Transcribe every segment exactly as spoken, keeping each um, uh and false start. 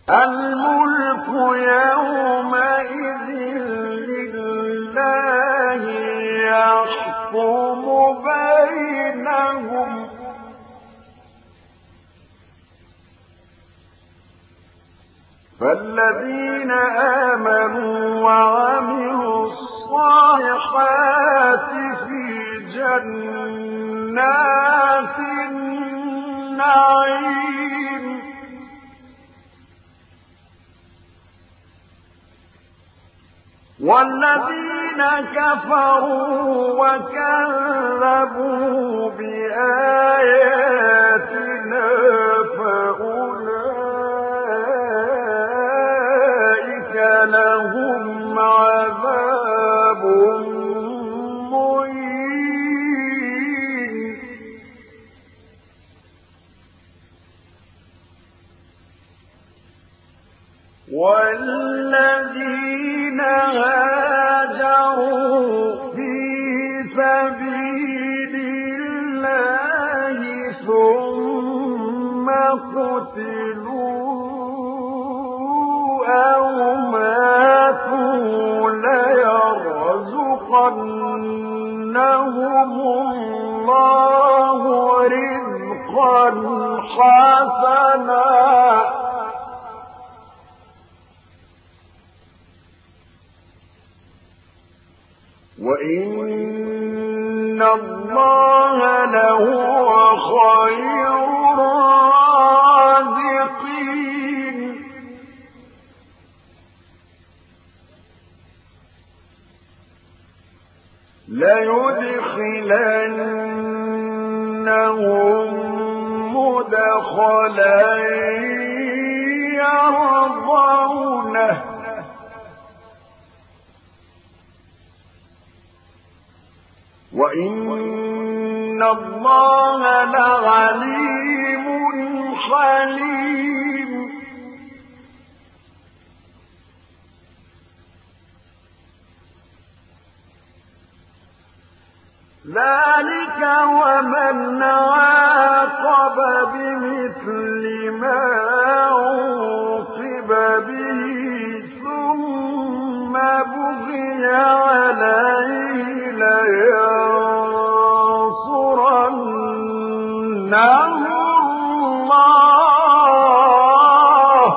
الملك يومئذ لله يحكم بينهم فالذين آمنوا وعملوا الصالحات في جنات النعيم والذين كفروا وكذبوا بآياتنا فأولئك لهم عذاب مهين والذين هاجروا في سبيل الله ثم قتلوا أو ماتوا ليرزقنهم الله رزقا حسنا وإن الله لهو خير الرازقين ليدخلنهم مدخلا يرضونه وإن الله لعليم حليم ذلك ومن عاقب بمثل ما عوقب به ثم بغي عليه لينصرنه الله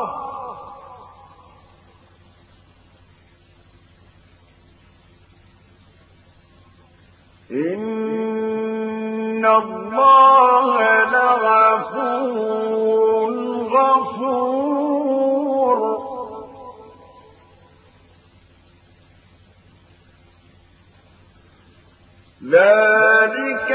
إن الله لغفور غفور ذلك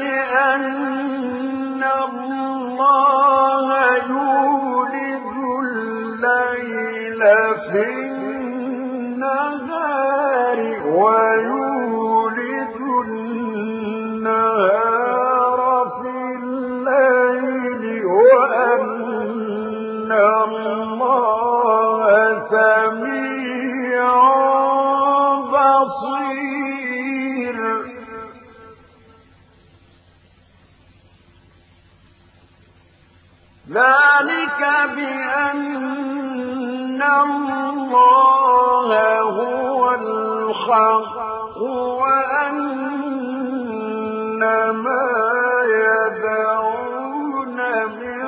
بأن الله يولد الليل في النهار ويولد النهار في الليل وأن الله سميع بصير ذلك بأن الله هو الحق وأن ما يدعون من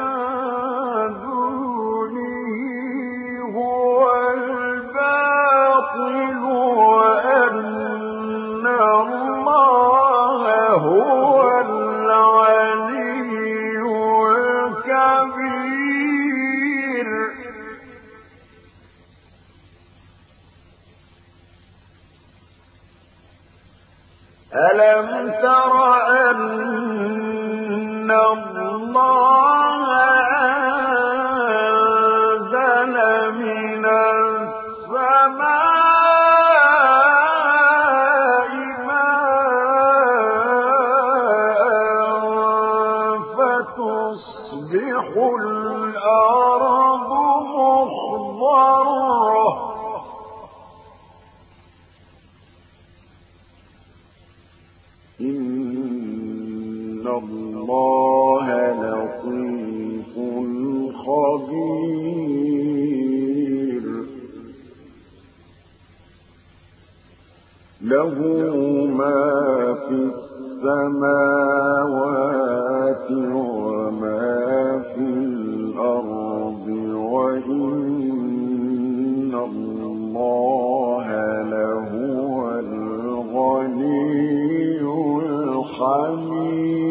دونه هو الباطل وأن الله هو العلي الكبير ألم تر أن الله أنزل من السماء ماء فتصبح الأرض مخضرة إن الله لطيف خبير له ما في السماوات وما في الأرض وإن الله لهو الغني الحميد